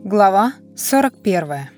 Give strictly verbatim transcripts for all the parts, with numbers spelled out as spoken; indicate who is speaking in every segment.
Speaker 1: Глава сорок первая.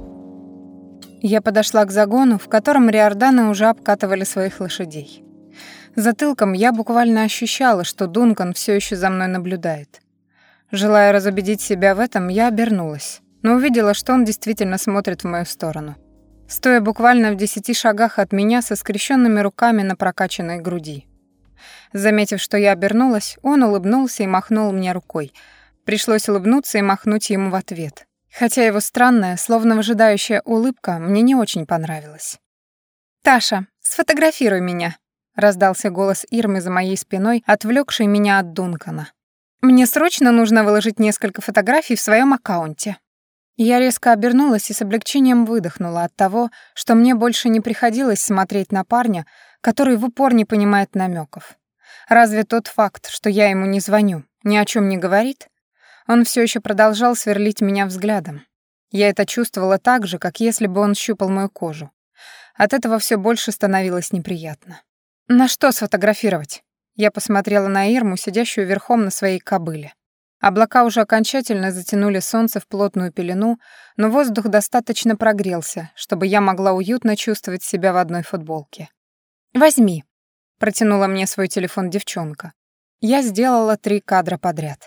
Speaker 1: Я подошла к загону, в котором риорданы уже обкатывали своих лошадей. Затылком я буквально ощущала, что Дункан все еще за мной наблюдает. Желая разубедить себя в этом, я обернулась, но увидела, что он действительно смотрит в мою сторону, стоя буквально в десяти шагах от меня со скрещенными руками на прокачанной груди. Заметив, что я обернулась, он улыбнулся и махнул мне рукой. Пришлось улыбнуться и махнуть ему в ответ. Хотя его странная, словно выжидающая улыбка мне не очень понравилась. «Таша, сфотографируй меня», — раздался голос Ирмы за моей спиной, отвлекший меня от Дункана. «Мне срочно нужно выложить несколько фотографий в своем аккаунте». Я резко обернулась и с облегчением выдохнула от того, что мне больше не приходилось смотреть на парня, который в упор не понимает намеков. Разве тот факт, что я ему не звоню, ни о чем не говорит? Он все еще продолжал сверлить меня взглядом. Я это чувствовала так же, как если бы он щупал мою кожу. От этого все больше становилось неприятно. «На что сфотографировать?» Я посмотрела на Ирму, сидящую верхом на своей кобыле. Облака уже окончательно затянули солнце в плотную пелену, но воздух достаточно прогрелся, чтобы я могла уютно чувствовать себя в одной футболке. «Возьми», — протянула мне свой телефон девчонка. Я сделала три кадра подряд.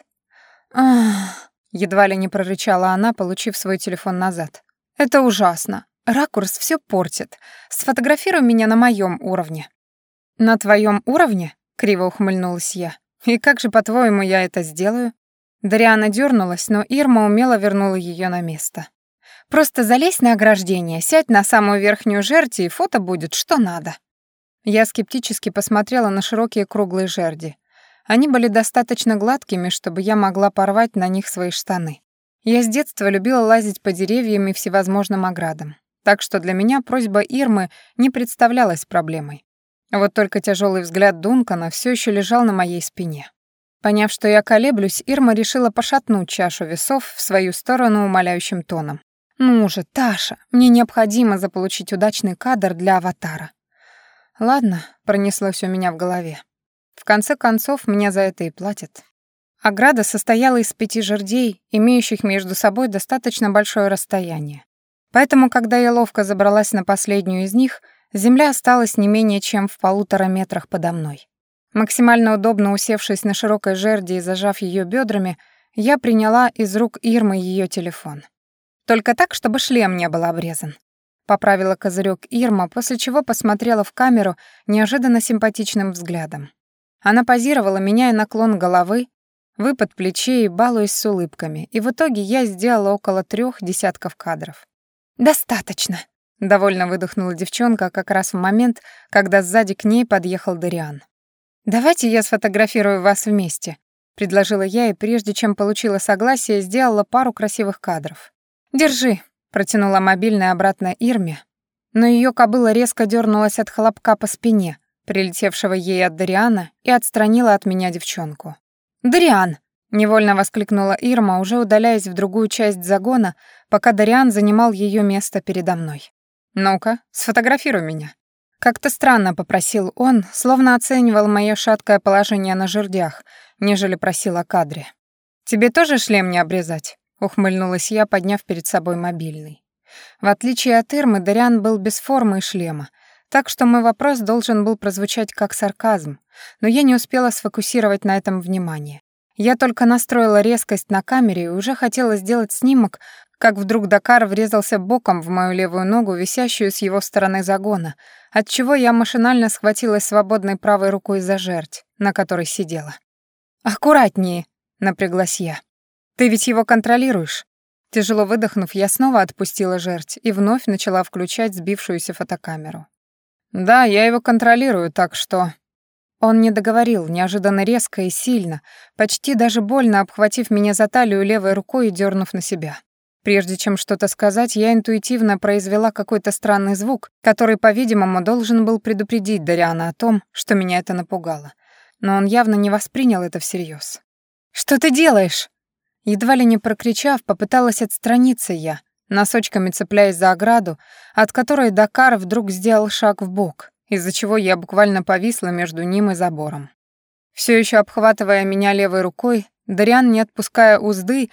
Speaker 1: «Ах», — едва ли не прорычала она, получив свой телефон назад. «Это ужасно. Ракурс все портит. Сфотографируй меня на моем уровне». «На твоем уровне?» — криво ухмыльнулась я. «И как же, по-твоему, я это сделаю?» Дариана дернулась, но Ирма умело вернула ее на место. «Просто залезь на ограждение, сядь на самую верхнюю жерди, и фото будет что надо». Я скептически посмотрела на широкие круглые жерди. Они были достаточно гладкими, чтобы я могла порвать на них свои штаны. Я с детства любила лазить по деревьям и всевозможным оградам, так что для меня просьба Ирмы не представлялась проблемой. Вот только тяжелый взгляд Дункана все еще лежал на моей спине. Поняв, что я колеблюсь, Ирма решила пошатнуть чашу весов в свою сторону умоляющим тоном. «Ну же, Таша, мне необходимо заполучить удачный кадр для аватара». «Ладно», — пронеслось у меня в голове. В конце концов, мне за это и платят. Ограда состояла из пяти жердей, имеющих между собой достаточно большое расстояние. Поэтому, когда я ловко забралась на последнюю из них, земля осталась не менее чем в полутора метрах подо мной. Максимально удобно усевшись на широкой жерди и зажав ее бедрами, я приняла из рук Ирмы ее телефон. Только так, чтобы шлем не был обрезан. Поправила козырек Ирма, после чего посмотрела в камеру неожиданно симпатичным взглядом. Она позировала, меняя наклон головы, выпад плечей и балуясь с улыбками, и в итоге я сделала около трех десятков кадров. «Достаточно», — довольно выдохнула девчонка как раз в момент, когда сзади к ней подъехал Дариан. «Давайте я сфотографирую вас вместе», — предложила я, и прежде чем получила согласие, сделала пару красивых кадров. «Держи», — протянула мобильный обратно Ирме, но ее кобыла резко дернулась от хлопка по спине, прилетевшего ей от Дариана, и отстранила от меня девчонку. «Дариан!» — невольно воскликнула Ирма, уже удаляясь в другую часть загона, пока Дариан занимал ее место передо мной. «Ну-ка, сфотографируй меня». Как-то странно попросил он, словно оценивал мое шаткое положение на жердях, нежели просил о кадре. «Тебе тоже шлем не обрезать?» — ухмыльнулась я, подняв перед собой мобильный. В отличие от Ирмы, Дариан был без формы и шлема, так что мой вопрос должен был прозвучать как сарказм, но я не успела сфокусировать на этом внимание. Я только настроила резкость на камере и уже хотела сделать снимок, как вдруг Дакар врезался боком в мою левую ногу, висящую с его стороны загона, отчего я машинально схватилась свободной правой рукой за жердь, на которой сидела. «Аккуратнее», — напряглась я. «Ты ведь его контролируешь?» Тяжело выдохнув, я снова отпустила жердь и вновь начала включать сбившуюся фотокамеру. «Да, я его контролирую, так что...» Он не договорил, неожиданно резко и сильно, почти даже больно обхватив меня за талию левой рукой и дернув на себя. Прежде чем что-то сказать, я интуитивно произвела какой-то странный звук, который, по-видимому, должен был предупредить Дариана о том, что меня это напугало. Но он явно не воспринял это всерьез. «Что ты делаешь?» Едва ли не прокричав, попыталась отстраниться я, носочками цепляясь за ограду, от которой Дакар вдруг сделал шаг вбок, из-за чего я буквально повисла между ним и забором. Все еще обхватывая меня левой рукой, Дариан, не отпуская узды,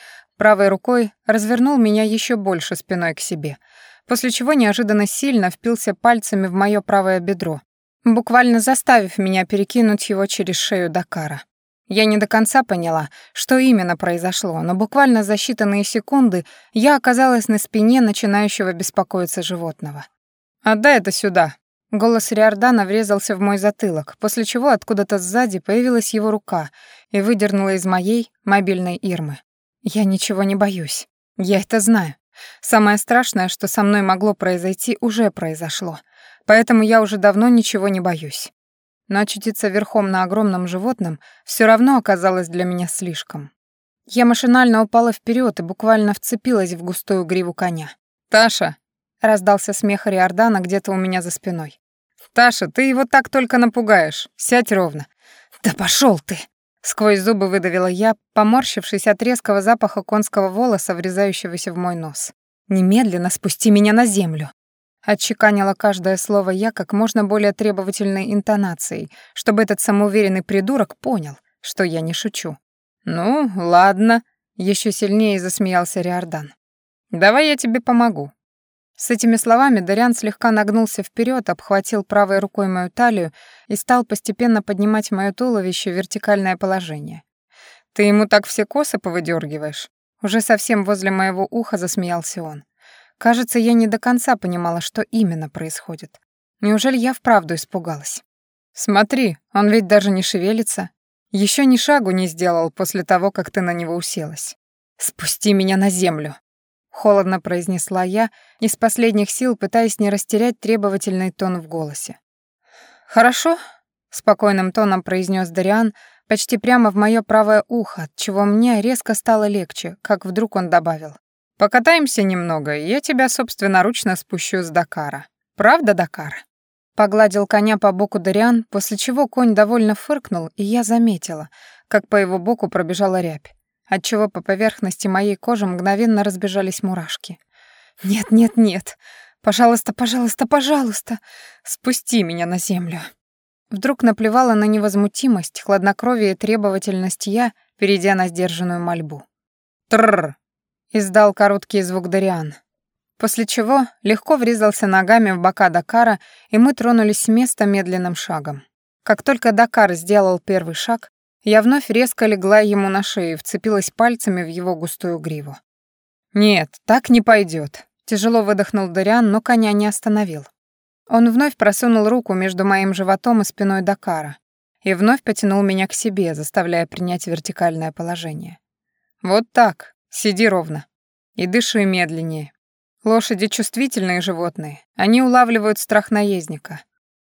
Speaker 1: правой рукой развернул меня еще больше спиной к себе, после чего неожиданно сильно впился пальцами в моё правое бедро, буквально заставив меня перекинуть его через шею Дакара. Я не до конца поняла, что именно произошло, но буквально за считанные секунды я оказалась на спине начинающего беспокоиться животного. «Отдай это сюда!» Голос Риордана врезался в мой затылок, после чего откуда-то сзади появилась его рука и выдернула из моей мобильной Ирмы. Я ничего не боюсь. Я это знаю. Самое страшное, что со мной могло произойти, уже произошло. Поэтому я уже давно ничего не боюсь. Но очутиться верхом на огромном животном все равно оказалось для меня слишком. Я машинально упала вперед и буквально вцепилась в густую гриву коня. «Таша!» — раздался смех Риордана где-то у меня за спиной. «Таша, ты его так только напугаешь. Сядь ровно». «Да пошел ты!» — сквозь зубы выдавила я, поморщившись от резкого запаха конского волоса, врезающегося в мой нос. «Немедленно спусти меня на землю!» Отчеканила каждое слово я как можно более требовательной интонацией, чтобы этот самоуверенный придурок понял, что я не шучу. «Ну, ладно», — еще сильнее засмеялся Риордан. «Давай я тебе помогу». С этими словами Дариан слегка нагнулся вперед, обхватил правой рукой мою талию и стал постепенно поднимать моё туловище в вертикальное положение. «Ты ему так все косы повыдергиваешь?» Уже совсем возле моего уха засмеялся он. Кажется, я не до конца понимала, что именно происходит. Неужели я вправду испугалась? «Смотри, он ведь даже не шевелится. Еще ни шагу не сделал после того, как ты на него уселась. Спусти меня на землю!» Холодно произнесла я, из последних сил пытаясь не растерять требовательный тон в голосе. «Хорошо», — спокойным тоном произнес Дариан, почти прямо в моё правое ухо, отчего мне резко стало легче, как вдруг он добавил. «Покатаемся немного, и я тебя собственноручно спущу с Дакара. Правда, Дакар?» Погладил коня по боку Дариан, после чего конь довольно фыркнул, и я заметила, как по его боку пробежала рябь, отчего по поверхности моей кожи мгновенно разбежались мурашки. «Нет, нет, нет! Пожалуйста, пожалуйста, пожалуйста! Спусти меня на землю!» Вдруг наплевала на невозмутимость, хладнокровие и требовательность я, перейдя на сдержанную мольбу. «Трррр!» — издал короткий звук Дариан, после чего легко врезался ногами в бока Дакара, и мы тронулись с места медленным шагом. Как только Дакар сделал первый шаг, я вновь резко легла ему на шею и вцепилась пальцами в его густую гриву. «Нет, так не пойдет», — тяжело выдохнул Дариан, но коня не остановил. Он вновь просунул руку между моим животом и спиной Дакара и вновь потянул меня к себе, заставляя принять вертикальное положение. «Вот так, сиди ровно и дыши медленнее. Лошади — чувствительные животные, они улавливают страх наездника.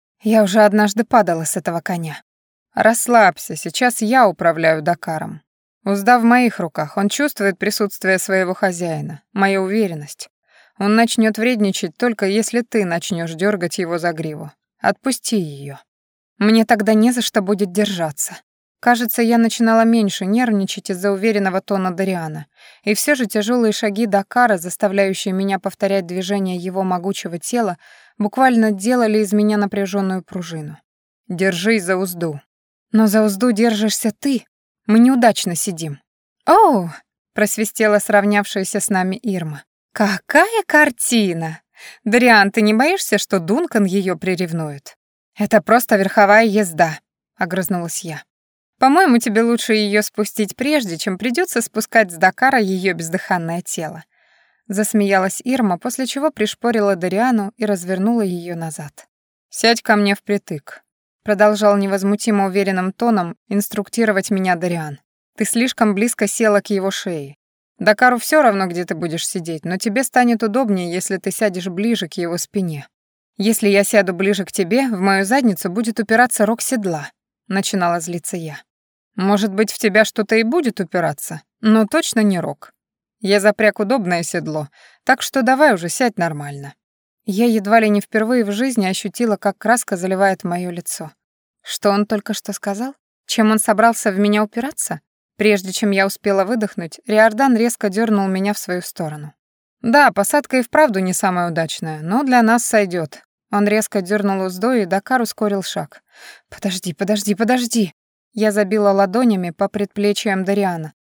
Speaker 1: Я уже однажды падала с этого коня. Расслабься, сейчас я управляю Дакаром. Узда в моих руках, он чувствует присутствие своего хозяина, мою уверенность. Он начнет вредничать только если ты начнешь дергать его за гриву. Отпусти ее. Мне тогда не за что будет держаться». Кажется, я начинала меньше нервничать из-за уверенного тона Дариана, и все же тяжелые шаги Дакара, заставляющие меня повторять движения его могучего тела, буквально делали из меня напряженную пружину. «Держись за узду». «Но за узду держишься ты. Мы неудачно сидим». «Оу!» — просвистела сравнявшаяся с нами Ирма. «Какая картина! Дариан, ты не боишься, что Дункан ее приревнует?» «Это просто верховая езда», — огрызнулась я. «По-моему, тебе лучше ее спустить прежде, чем придется спускать с Дакара ее бездыханное тело». Засмеялась Ирма, после чего пришпорила Дариану и развернула ее назад. «Сядь ко мне впритык», — продолжал невозмутимо уверенным тоном инструктировать меня Дариан. «Ты слишком близко села к его шее. Дакару все равно, где ты будешь сидеть, но тебе станет удобнее, если ты сядешь ближе к его спине. Если я сяду ближе к тебе, в мою задницу будет упираться рог седла», — начинала злиться я. «Может быть, в тебя что-то и будет упираться, но точно не рог. Я запряг удобное седло, так что давай уже сядь нормально». Я едва ли не впервые в жизни ощутила, как краска заливает моё лицо. Что он только что сказал? Чем он собрался в меня упираться? Прежде чем я успела выдохнуть, Риордан резко дернул меня в свою сторону. «Да, посадка и вправду не самая удачная, но для нас сойдет. Он резко дернул уздой, и Дакар ускорил шаг. «Подожди, подожди, подожди!» Я забила ладонями по предплечьям Дариана,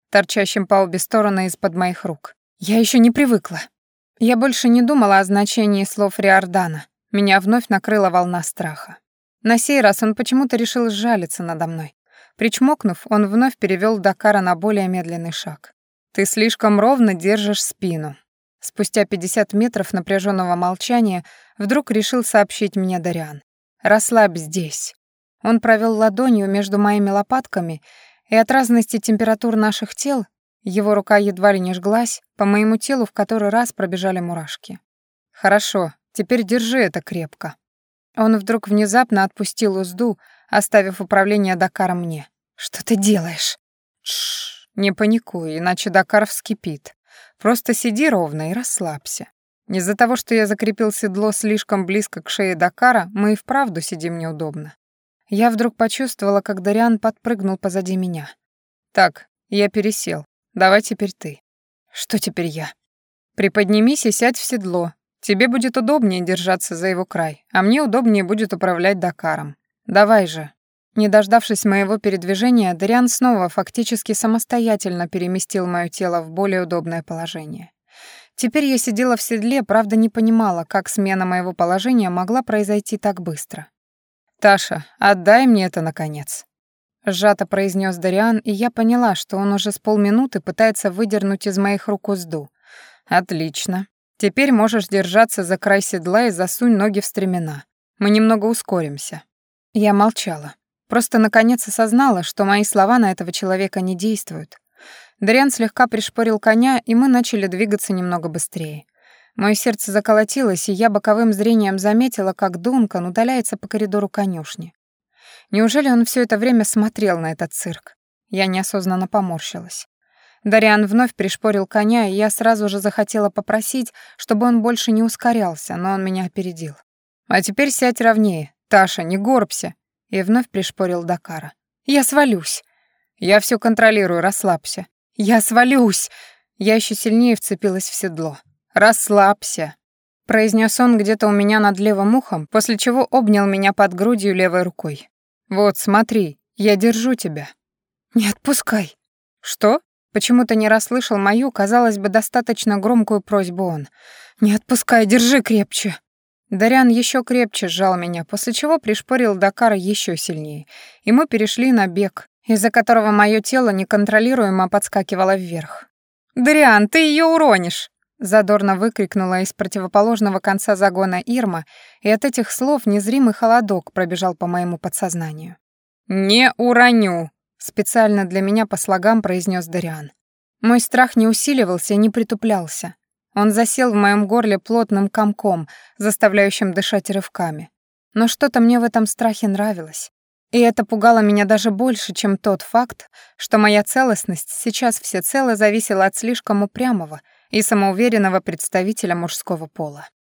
Speaker 1: торчащим по обе стороны из-под моих рук. Я еще не привыкла. Я больше не думала о значении слов Риордана. Меня вновь накрыла волна страха. На сей раз он почему-то решил сжалиться надо мной. Причмокнув, он вновь перевел Дакара на более медленный шаг. «Ты слишком ровно держишь спину». Спустя пятьдесят метров напряженного молчания вдруг решил сообщить мне Дариан. «Расслабь здесь». Он провел ладонью между моими лопатками, и от разности температур наших тел его рука едва ли не жглась, по моему телу в который раз пробежали мурашки. «Хорошо, теперь держи это крепко». Он вдруг внезапно отпустил узду, оставив управление Дакаром мне. «Что ты делаешь?» «Тш, не паникуй, иначе Дакар вскипит. Просто сиди ровно и расслабься. Из-за того, что я закрепил седло слишком близко к шее Дакара, мы и вправду сидим неудобно». Я вдруг почувствовала, как Дариан подпрыгнул позади меня. «Так, я пересел. Давай теперь ты». «Что теперь я?» «Приподнимись и сядь в седло. Тебе будет удобнее держаться за его край, а мне удобнее будет управлять Дакаром. Давай же». Не дождавшись моего передвижения, Дариан снова фактически самостоятельно переместил моё тело в более удобное положение. Теперь я сидела в седле, правда не понимала, как смена моего положения могла произойти так быстро. «Таша, отдай мне это, наконец», — сжато произнес Дариан, и я поняла, что он уже с полминуты пытается выдернуть из моих рук узду. «Отлично. Теперь можешь держаться за край седла и засунь ноги в стремена. Мы немного ускоримся». Я молчала. Просто наконец осознала, что мои слова на этого человека не действуют. Дариан слегка пришпорил коня, и мы начали двигаться немного быстрее. Моё сердце заколотилось, и я боковым зрением заметила, как Дункан удаляется по коридору конюшни. Неужели он всё это время смотрел на этот цирк? Я неосознанно поморщилась. Дариан вновь пришпорил коня, и я сразу же захотела попросить, чтобы он больше не ускорялся, но он меня опередил. «А теперь сядь ровнее. Таша, не горбся», и вновь пришпорил Дакара. «Я свалюсь». «Я всё контролирую, расслабься». «Я свалюсь». Я ещё сильнее вцепилась в седло. «Расслабься», — произнёс он где-то у меня над левым ухом, после чего обнял меня под грудью левой рукой. «Вот, смотри, я держу тебя». «Не отпускай». «Что?» Почему-то не расслышал мою, казалось бы, достаточно громкую просьбу он. «Не отпускай, держи крепче». Дариан ещё крепче сжал меня, после чего пришпорил Дакара ещё сильнее, и мы перешли на бег, из-за которого моё тело неконтролируемо подскакивало вверх. «Дариан, ты её уронишь!» Задорно выкрикнула из противоположного конца загона Ирма, и от этих слов незримый холодок пробежал по моему подсознанию. «Не уроню!» — специально для меня по слогам произнес Дариан. Мой страх не усиливался и не притуплялся. Он засел в моем горле плотным комком, заставляющим дышать рывками. Но что-то мне в этом страхе нравилось. И это пугало меня даже больше, чем тот факт, что моя целостность сейчас всецело зависела от слишком упрямого и самоуверенного представителя мужского пола.